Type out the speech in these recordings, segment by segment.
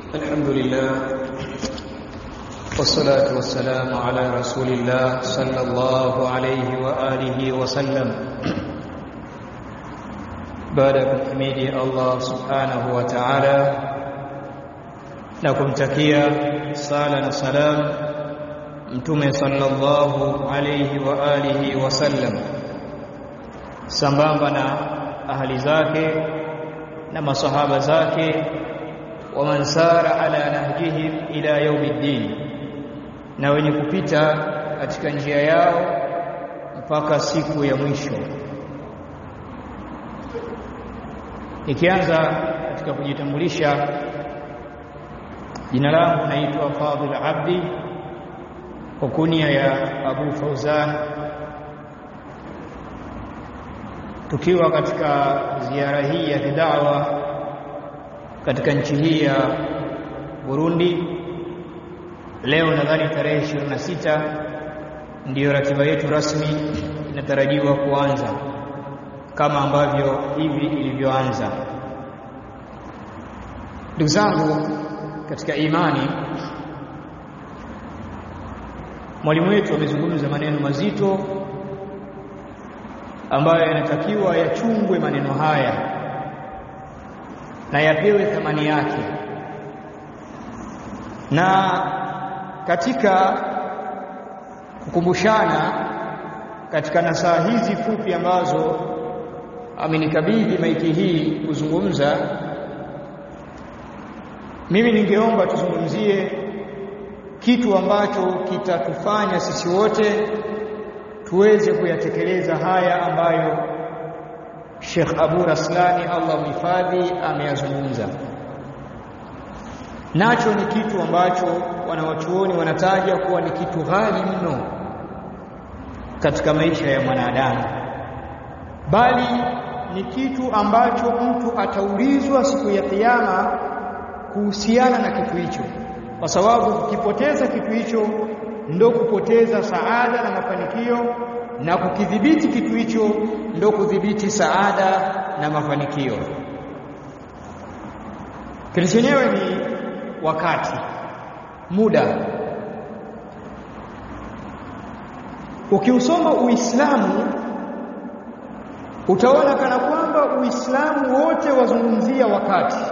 الحمد لله والصلاة والسلام على رسول الله صلى الله عليه وآله وسلم. بعد حميد الله سبحانه وتعالى nakumtakia sala na salam mtume sallallahu alayhi wa alihi wasallam sambamba na ahli zake na masahaba zake wa man sara ala nahjihim ila yaumiddin, na wenye kupita katika njia yao mpaka siku ya mwisho. Nikianza katika kujitambulisha, jina langu naitwa Fadhil Abdi kwa kunia ya Abu Fauzan, tukiwa katika ziara hii ya kidawa katika nchi hii ya Burundi. Leo nadhani tarehe 26 ndiyo ratiba yetu rasmi inatarajiwa kuanza, kama ambavyo hivi ilivyoanza. Ndugu zangu katika imani, mwalimu wetu amezungumza maneno mazito ambayo yanatakiwa yachungwe maneno haya na yapewe thamani yake. Na katika kukumbushana katika nasaha hizi fupi ambazo amenikabidhi maiki hii kuzungumza, mimi ningeomba tuzungumzie kitu ambacho kitatufanya sisi wote tuweze kuyatekeleza haya ambayo Sheikh Abu Raslani Allah mhifadhi ameyazungumza. Nacho ni kitu ambacho wanawachuoni wanataja kuwa ni kitu ghali mno katika maisha ya mwanadamu, bali ni kitu ambacho mtu ataulizwa siku ya Kiyama kuhusiana na kitu hicho, kwa sababu ukipoteza kitu hicho ndo kupoteza saada na mafanikio, na kukidhibiti kitu hicho ndo kudhibiti saada na mafanikio. Kitu chenyewe ni wakati, muda. Ukiusoma Uislamu utaona kana kwamba Uislamu wote wazungumzia wakati.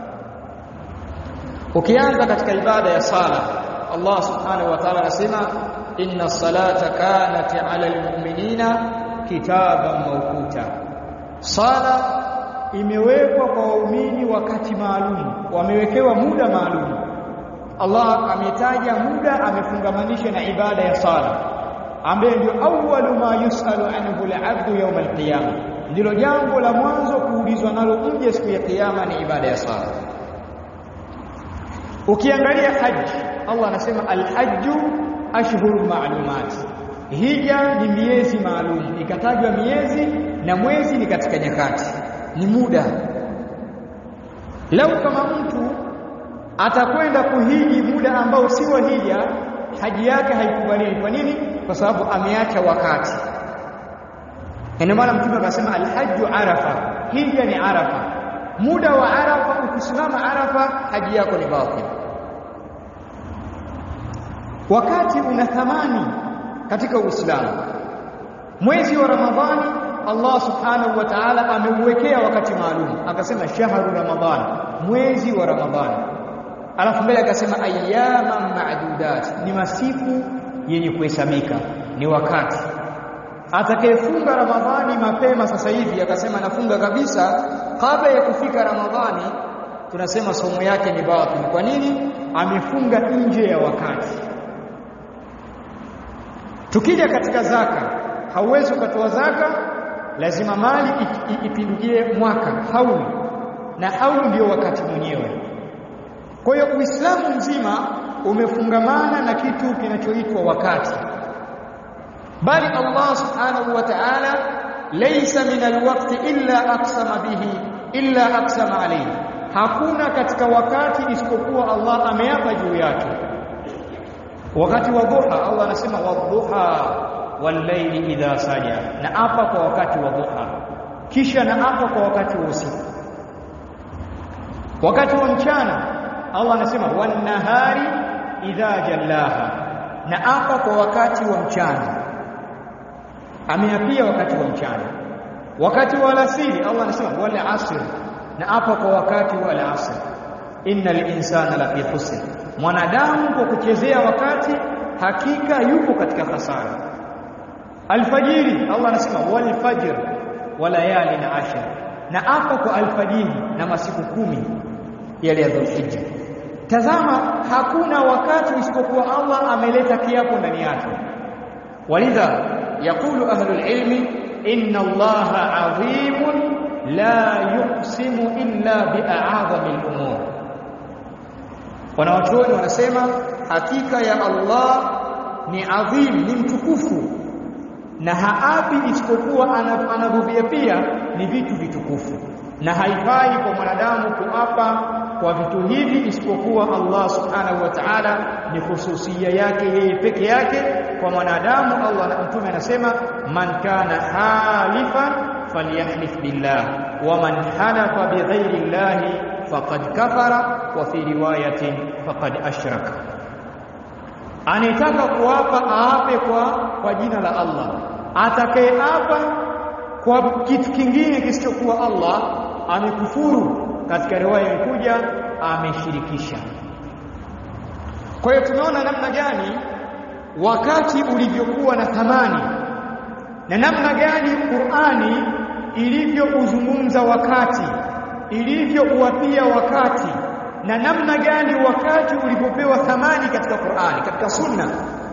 Ukianza katika ibada ya sala, Allah subhanahu wa ta'ala anasema inna salata kanat 'ala almu'minina kitaban mawquta. Sala imewekwa kwa waumini wakati maalum, wamewekewa muda maalum. Allah ametaja muda, amefungamanisha na ibada ya sala, ambaye ndio awwalu ma yusalu anhu al-'abdu yawm al-qiyamah. Ndilo jambo la mwanzo kuulizwa nalo mje siku ya kiyama, ni ibada ya sala. Ukiangalia haji, Allah anasema al-hajju ashhurun ma'lumat. Hija ni miezi maalum, ikatajwa miezi na mwezi ni katika nyakati, ni muda. Lau kama mtu atakwenda kuhiji muda ambao si wa hija, haji yake haikubaliwi. Kwa nini? Kwa sababu ameacha wakati. Ndio maana Mtume akasema al-hajju arafa, hija ni Arafa. Muda wa Arafa, ukisimama Arafa haji yako ni batil. Wakati una thamani katika Uislamu. Mwezi wa Ramadhani Allah subhanahu wa ta'ala ameuwekea wakati maalum, akasema shahru Ramadhan, mwezi wa Ramadhani. Alafu mbele akasema ayyaman ma'dudat, ni masiku yenye kuhesabika, ni wakati. Atakayefunga Ramadhani mapema sasa hivi akasema nafunga kabisa kabla ya kufika Ramadhani, tunasema somo yake ni batil. Kwa nini? Amefunga nje ya wakati. Tukija katika zaka, hauwezi ukatoa zaka, lazima mali ipindukie mwaka, hauli, na hauli ndio wakati mwenyewe. Kwa hiyo Uislamu mzima umefungamana na kitu kinachoitwa wakati. Bali Allah subhanahu wa ta'ala laysa min alwaqti illa aqsama bihi illa aqsama alayhi, hakuna katika wakati isipokuwa Allah ameapa juu yake. Wakati wa dhuha Allah anasema wadhuha wallayli idha saja, na apa kwa wakati wa dhuha, kisha na apa kwa wakati wa usiku. Wakati wa mchana Allah anasema wan nahari idha jallaha, na apa kwa wakati wa mchana. Ameapia wakati wa mchana. Wakati wa alasiri Allah anasema wal asr, na apa kwa wakati wa alasir. Innal insana lafi khusr, mwanadamu kwa kuchezea wakati hakika yupo katika hasara. Alfajiri Allah anasema wal fajr wa layalin ashr, na apa kwa alfajiri na masiku 10 yale ya Dhulhijja. Tazama, hakuna wakati isipokuwa Allah ameleta kiapo ndani yake. Walidha yaqulu ahlul ilmi inna Allaha adhimun la yuqsimu illa bi'a'zamil umur. Wanawachuoni wanasema hakika ya Allah ni adhim, ni mtukufu, na haapi isipokuwa anavyovia pia ni vitu vitukufu, na haifai kwa mwanadamu kuapa kwa vitu hivi isipokuwa Allah subhanahu wa ta'ala, ni khususia yake yeye peke yake kwa mwanadamu. Allah na mtume anasema man kana halifan falyahlif billah wa man halafa bighairi llahi faqad kafara wa fi riwayatin faqad ashraka. Anataka kuapa aape kwa jina la Allah. Atakayeapa kwa kitu kingine kisichokuwa Allah amekufuru. Katika riwaya imekuja ameshirikisha. Kwa hiyo tunaona namna gani wakati ulivyokuwa na thamani na namna gani Qur'ani ilivyouzungumza wakati, ilivyouapia wakati, na namna gani wakati ulipopewa thamani katika Qur'ani, katika Sunna.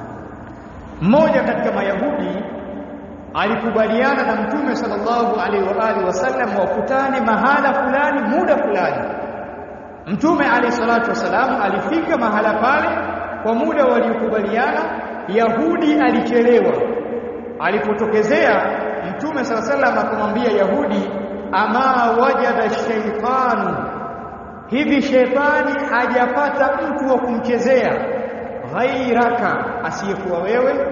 Mmoja katika Mayahudi alikubaliana na Mtume sallallahu alaihi wa alihi wasallam wakutane mahala fulani muda fulani. Mtume alayhi salatu wasallam alifika mahala pale kwa muda waliokubaliana. Yahudi alichelewa. Alipotokezea Mtume sallallahu alaihi wasallam akamwambia Yahudi, ama wajada shaytanu, hivi shetani hajapata mtu wa kumchezea ghairaka, asiyekuwa wewe?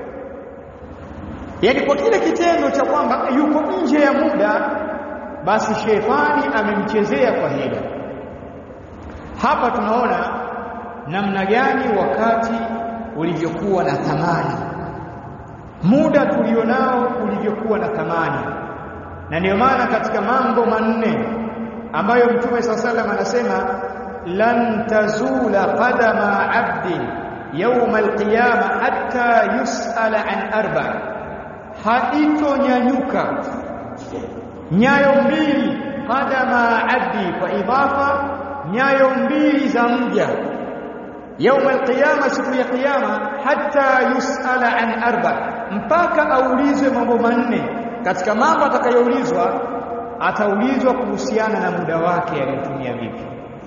Yani kwa kile kitendo cha kwamba yuko nje ya muda, basi shetani amemchezea kwa hilo. Hapa tunaona namna gani wakati ulivyokuwa na thamani, muda tulionao ulivyokuwa na thamani. Na ndio maana katika mambo manne ambayo Mtume sallallahu anasema lan tazula qadama 'abdin yawm al-qiyamah hatta yus'ala an arba', haitonyanyuka nyayo mbili, qadama 'abdi kwa idafa, nyayo mbili za mja يوم القيامه, siku ya kiyama, hatta yusala an arba, mpaka aulizwe mambo manne. Katika mambo atakayoulizwa, ataulizwa kuhusiana na muda wake aliyotumia vipi.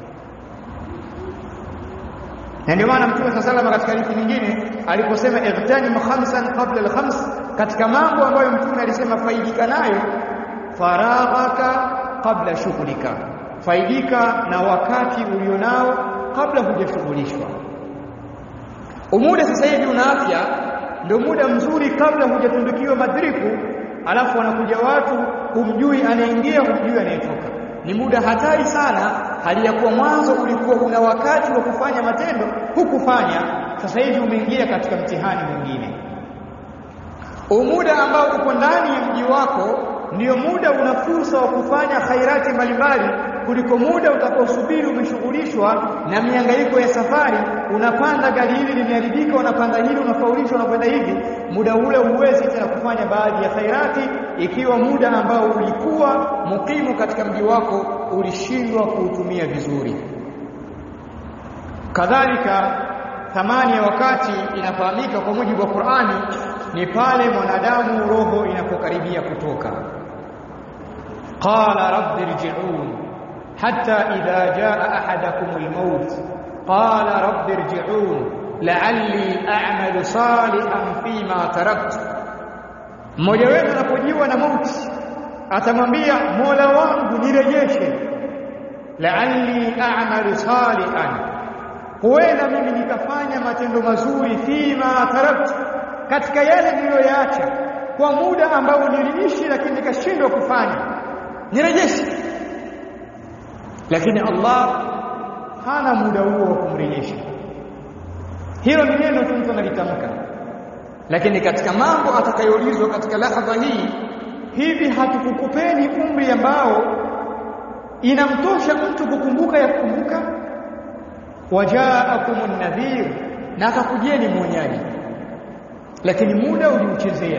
Na ndio maana Mtume sallallahu katika hadithi nyingine aliposema ightani khamsan qabla al-khams, katika mambo ambayo Mtume alisema faidika nayo, faraghaka qabla shughlika, faidika na wakati ulionao kabla hujashughulishwa. Umuda sasa hivi una afya, ndio muda mzuri kabla hujatundukiwa madhiriku, alafu wanakuja watu humjui anaingia, humjui anayetoka. Ni muda hatari sana, hali ya kuwa mwanzo ulikuwa una wakati wa kufanya matendo hukufanya, sasa hivi umeingia katika mtihani mwingine. Umuda ambao uko ndani ya mji wako ndio muda una fursa wa kufanya khairati mbalimbali, kuliko muda utakaosubiri umeshughulishwa na mihangaiko ya safari. Unapanda gari hili limeharibika, unapanda hili unafaulishwa, unakwenda hivi. Muda ule huwezi tena kufanya baadhi ya khairati, ikiwa muda ambao ulikuwa mukimu katika mji wako ulishindwa kuutumia vizuri. Kadhalika thamani ya wakati inafahamika kwa mujibu wa Qur'ani ni pale mwanadamu roho inapokaribia kutoka. Qala rabbi irji'un hatta idha jaa ahadakum al-maut qala rabbi irji'un la'alli a'malu salihan fima taraktu. Mmoja wenu anapojiwa na mauti atamwambia Mola wangu nirejeshe, la'alli a'malu salihan, huenda mimi nikafanya matendo mazuri, fima taraktu, katika yale niliyoyaacha, kwa muda ambao niliishi lakini nikashindwa kufanya, nirejeshe. Lakini Allah hana muda huo wa kumrejesha. Hilo ni neno tu mtu analitamka, lakini katika mambo atakayoulizwa katika lahadha hii, hivi hatukukupeni umri ambao inamtosha mtu kukumbuka ya kukumbuka? Wajaakumun nadhir, na akakujieni mwonyaji, lakini muda uliuchezea.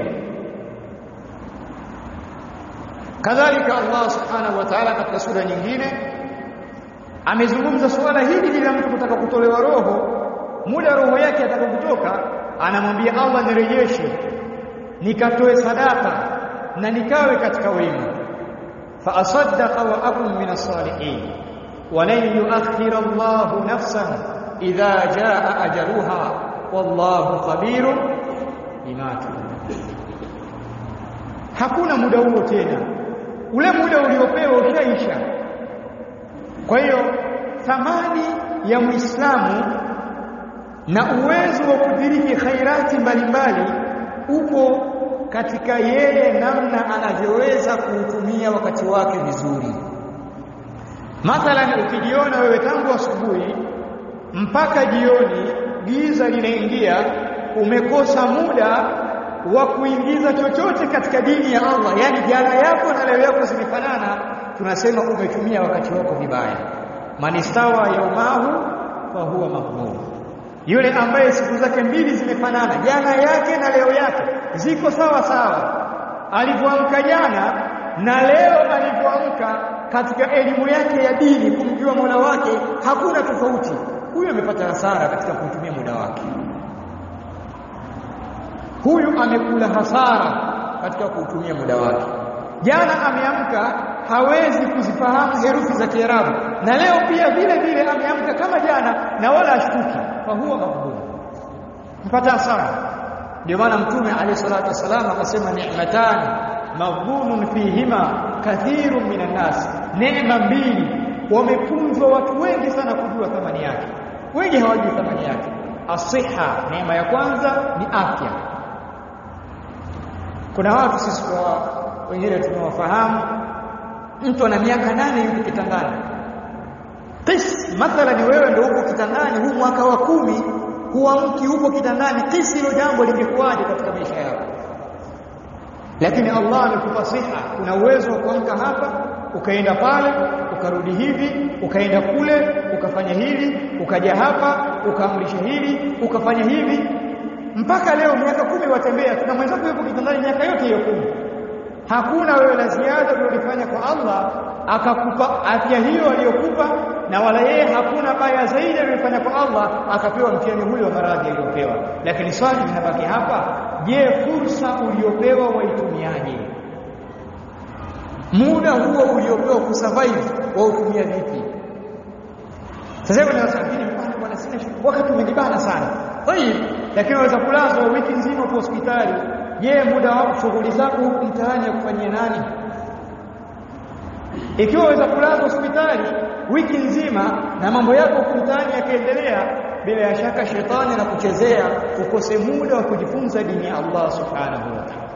Kadhalika Allah subhanahu wa ta'ala katika sura nyingine amezungumza suala hili la mtu kutaka kutolewa roho, muda roho yake atakapotoka, anamwambia Allah, nirejeshe nikatoe sadaka na nikawe katika wema. Fa asaddaqa wa akun min as-salihin wa lan yu'akhkhira Allahu nafsan idha jaa ajaluha wallahu khabirun bima ta'malun. Hakuna muda huo tena, ule muda uliopewa ushaisha. Kwa hiyo thamani ya Muislamu na uwezo wa kudiriki khairati mbalimbali upo katika yeye namna anavyoweza kuutumia wakati wake vizuri. Mathalan, ukijiona wewe tangu asubuhi mpaka jioni giza linaingia, umekosa muda wa kuingiza chochote katika dini ya Allah, yani jana yako na leo yako zimefanana, tunasema umetumia wakati wako vibaya. Manistawa yaumahu fa huwa maghmum, yule ambaye siku zake mbili zimefanana, jana yake na leo yake ziko sawa sawa, alivyoamka jana na leo alivyoamka katika elimu yake ya dini, kumjua Mola wake, hakuna tofauti, huyo amepata hasara katika kutumia muda wake. Huyu amekula hasara katika kutumia muda wake. Jana ameamka hawezi kuzifahamu herufi za Kiarabu, na leo pia vile vile ameamka kama jana na wala ashtuki, fa huwa maghbun, mpata hasara. Ndio maana Mtume alayhi salatu wasallam akasema, ni'matan maghbunun fihima kathirun minan nas, neema mbili wamepunzwa watu wengi sana kujua thamani yake, wengi hawajui thamani yake. Asiha, neema ya kwanza ni afya. Kuna watu sisi kwa wengine tunawafahamu, mtu ana miaka 8 yuko kitandani. Mathalan wewe ndio uko kitandani, huu mwaka wa 10 huamki, huko kitandani. Hilo jambo limekuwaje katika maisha yako? Lakini Allah amekupa siha, una uwezo wa kuamka hapa, ukaenda pale, ukarudi hivi, ukaenda kule, ukafanya hivi, ukaja hapa, ukaamrisha hili, ukafanya hivi, mpaka leo miaka 10 watembea. Tuna mwenzako yuko kitandani miaka yote hiyo 10. Hakuna wewe la ziada ulilofanya kwa Allah akakupa afya hiyo aliyokupa, na wala yeye hakuna baya zaidi aliyofanya kwa Allah akapewa mtihani huyo wa maradhi aliyopewa. Lakini swali linabaki hapa, je, fursa uliyopewa waitumiaje? Muda huo uliopewa kusurvive wautumia vipi? Sasa hivi ninasafiri bwana, sina shughuli, wakati umenibana sana. Lakini waweza kulazwa wiki nzima kwa hospitali. Je, muda wako shughuli zako huko mtaani ya kufanyia nani? Ikiwa waweza kulazwa hospitali wiki nzima na mambo yako mtaani yakiendelea, bila ya shaka shetani anakuchezea ukose muda wa kujifunza dini ya Allah subhanahu wa ta'ala.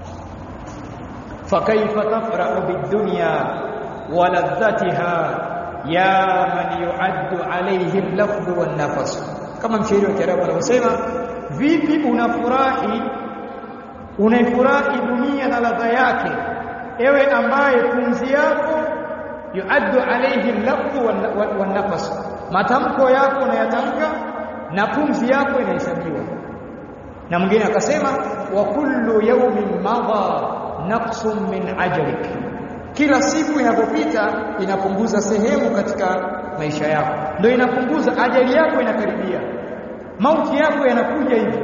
Fakaifa tafra'u bid-dunya wa ladhatiha ya man yu'addu alayhi al-lafdhu wan-nafas. Kama mshairi wa Kiarabu anasema, vipi unaifurahi dunia na ladha yake, ewe ambaye pumzi yako yuaddu alayhi al-lafdhu wan-nafas, matamko yako unayatamka na pumzi yako inahesabiwa. Na mwingine akasema, wa kullu yawmin madha naqsun min ajrik, kila siku inapopita inapunguza sehemu katika maisha yako, ndio inapunguza ajali yako, inakaribia mauti yako yanakuja hivi.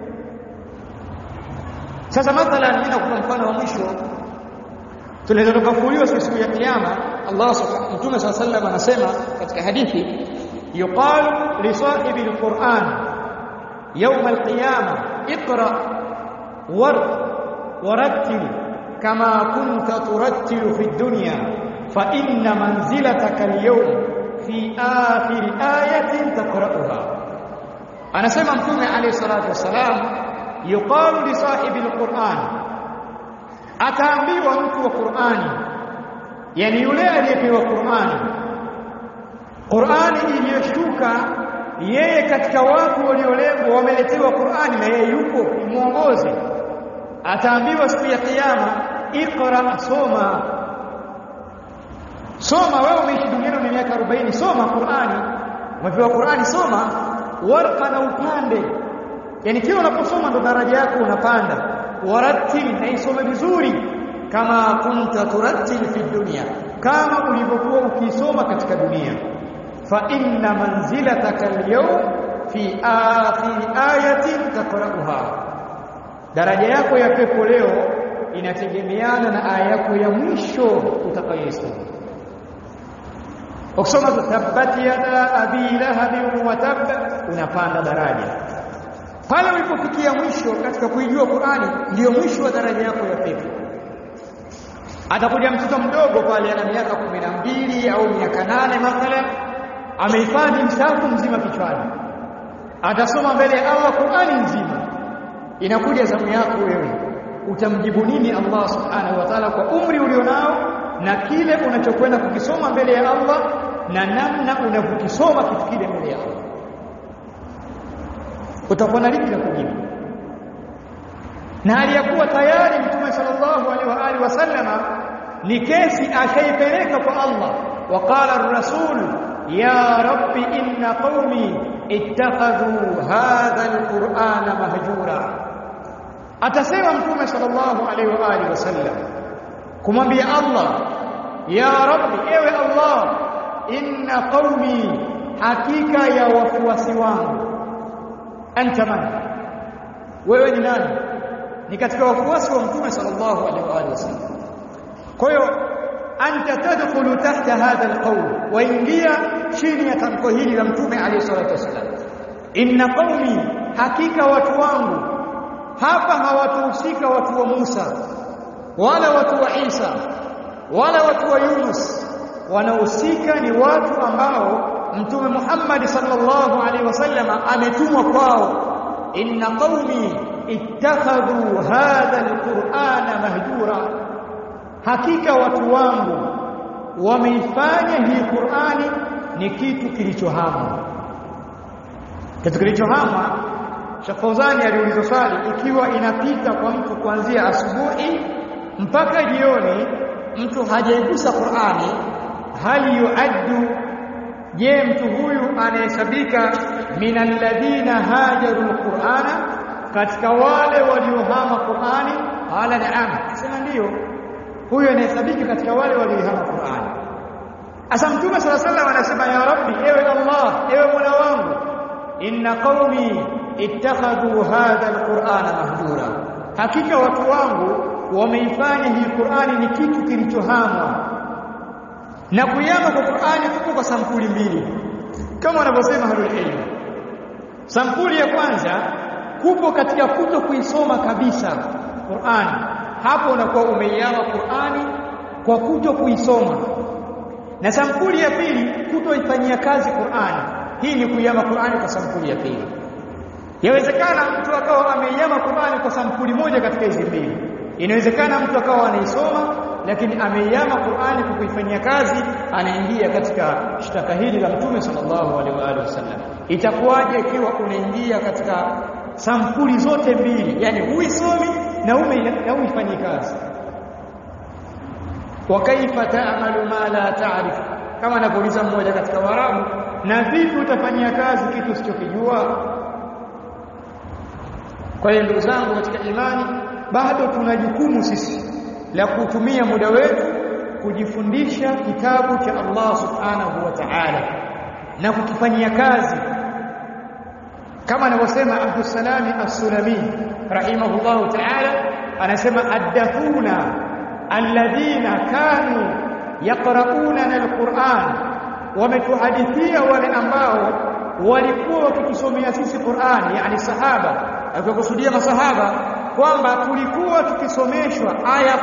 Sasa mathalan, mimi nakupa mfano wa mwisho, tunaweza tukafufuliwa siku ya kiyama. Allah subhanahu, Mtume sallallahu alayhi wasallam anasema katika hadithi, yuqalu li sahibi al-Qur'an yawm al-qiyamah iqra warattil kama kunta turattilu fi ad-dunya fa inna manzilataka al-yawm fi akhir ayatin taqra'uha. Anasema Mtume alayhi salatu wasalam, yuqalu li sahibi al-Qur'an, ataambiwa mtu wa Qur'ani, yani yule aliyepewa Qur'ani, Qur'ani iliyoshuka, yeye katika watu waliolengwa wameletewa Qur'ani na yeye yupo muongozi, ataambiwa siku ya kiyama, iqra, soma. Wewe umeishi duniani na miaka 40, soma Qur'ani. Umepewa Qur'ani, soma. Warqa na upande, yani kila unaposoma ndo daraja yako unapanda. Warattil, na isome vizuri, kama kunta turattil fi dunya, kama ulivyokuwa ukisoma katika dunia. Fa inna manzilataka al-yawm fi akhir ayatin taqra'uha, daraja yako ya pepo leo inategemeana na aya yako ya mwisho utakayosoma. Ukisoma tabbat yada abi lahab wa tab, unapanda daraja. Pale ulipofikia mwisho katika kuijua Qur'ani, ndio mwisho wa daraja yako ya pepo. Atakuja mtoto mdogo pale ana miaka 12 au miaka 8 mathalan, amehifadhi msahafu mzima kichwani, atasoma mbele ya Allah Qur'ani nzima. Inakuja zamu yako wewe, utamjibu nini Allah subhanahu wa ta'ala kwa umri ulionao na kile unachokwenda kukisoma mbele ya Allah na namna unavyokisoma kitu kile mbele ya Allah? Utakuwa na lipi la kujibu? Na aliyakuwa tayari Mtume sallallahu alaihi wa alihi wasallama ni kesi ashaipeleka kwa Allah. Waqala ar-rasul ya rabbi inna qaumi ittakhadhu hadha al-qur'ana mahjura. Atasema Mtume sallallahu alaihi wa alihi wasallam kumwambia Allah, ya rabbi, ewe Allah, inna qaumi, hakika ya wafuasi wangu. Anta man, wewe ni nani? Ni katika wafuasi wa Mtume sallallahu alaihi wa alihi wasallam. Kwa hiyo anta tadkhulu tahta hadha alqawl, waingia chini ya tamko hili la Mtume alayhi salatu wasallam. Inna qaumi, hakika watu wangu. Hapa hawatuhusika watu wa Musa wala watu wa Isa wala watu wa Yunus, wanahusika ni watu ambao Mtume Muhammad sallallahu alaihi wasallam ametumwa kwao. Inna qaumi ittakhadhu hadha alqur'ana mahjura, hakika watu wangu wameifanya hii Qur'ani ni kitu kilichohamwa. Kitu kilichohamwa, Sheikh Fawzani aliuliza swali, ikiwa inapita kwa mtu kuanzia asubuhi mpaka jioni mtu hajaigusa Qur'ani, hal yuaddu, je, mtu huyu anahesabika minal ladina hajaru alqur'ana, katika wale waliohama Qur'ani? Ala naam, sema ndio, huyu anahesabika katika wale waliohama Qur'ani. Asa Mtume sallallahu alaihi wasallam anasema, ya rabbi, ewe Allah, ewe Mola wangu, inna qaumi ittakhadhu hadha alqur'ana mahjura, hakika watu wangu wameifanya hii Qur'ani ni kitu kilichohamwa. Na kuyama kwa Qur'ani kuko kwa sampuli mbili kama wanavyosema ahlul ilm. Sampuli ya kwanza, kupo katika kuto kuisoma kabisa Qur'ani, hapo unakuwa umeiyama Qur'ani kwa kuto kuisoma. Na sampuli ya pili, kutoifanyia kazi Qur'ani, hii ni kuyama Qur'ani kwa sampuli ya pili. Yawezekana mtu akawa ameiyama Qur'ani kwa sampuli moja katika hizi mbili. Inawezekana mtu akawa anaisoma lakini ameiyama Qur'ani kwa kuifanyia kazi, anaingia katika shtaka hili la Mtume sallallahu alaihi wa alihi wasallam. Itakuwaje ikiwa unaingia katika sampuli zote mbili, yani huisomi na uifanyie kazi? Wa kaifa ta'malu ma la ta'rif, kama anavyouliza mmoja katika Waarabu, na vipi utafanyia kazi kitu usichokijua? Kwa hiyo ndugu zangu katika imani, bado tuna jukumu sisi la kutumia muda wetu kujifundisha kitabu cha Allah subhanahu wa ta'ala na kukifanyia kazi, kama anavyosema Abdul Salami As-Sulami rahimahullahu ta'ala, anasema ad-dafuna alladhina kanu yaqra'una al-Qur'an, wametuhadithia wale ambao walikuwa wakitusomea sisi Qur'an, yani sahaba, akikusudia masahaba, kwamba tulikuwa tukisomeshwa aya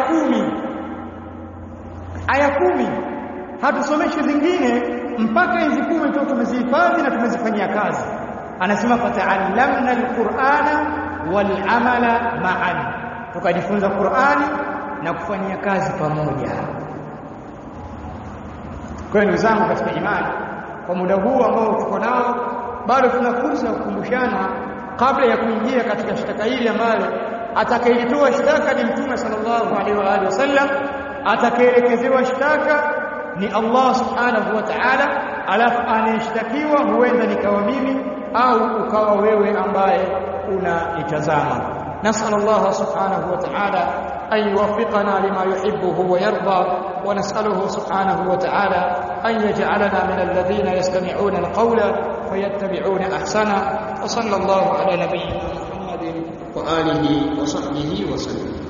10 hatusomeshwi zingine mpaka hizi 10 tu tumezihifadhi na tumezifanyia kazi. Anasema fata'allamna al-Qur'ana wal amala ma'an, tukajifunza Qur'ani na kufanyia kazi pamoja. Kwa hiyo ndugu zangu katika imani, kwa muda huu ambao tuko nao bado tuna fursa ya kukumbushana kabla ya kuingia katika shtaka hili ambalo atakayelitoa shtaka ni Mtume sallallahu alaihi wa alihi wasallam, atakayeelekezewa shtaka ni Allah subhanahu wa ta'ala, alafu anayeshtakiwa huenda nikawa mimi au ukawa wewe ambaye unaitazama. نسأل الله سبحانه وتعالى أن يوفقنا لما يحبه ويرضى، ونسأله سبحانه وتعالى أن يجعلنا من الذين يستمعون القول فيتبعون أحسنه. وصلى الله على نبينا محمد وآله وصحبه وسلم.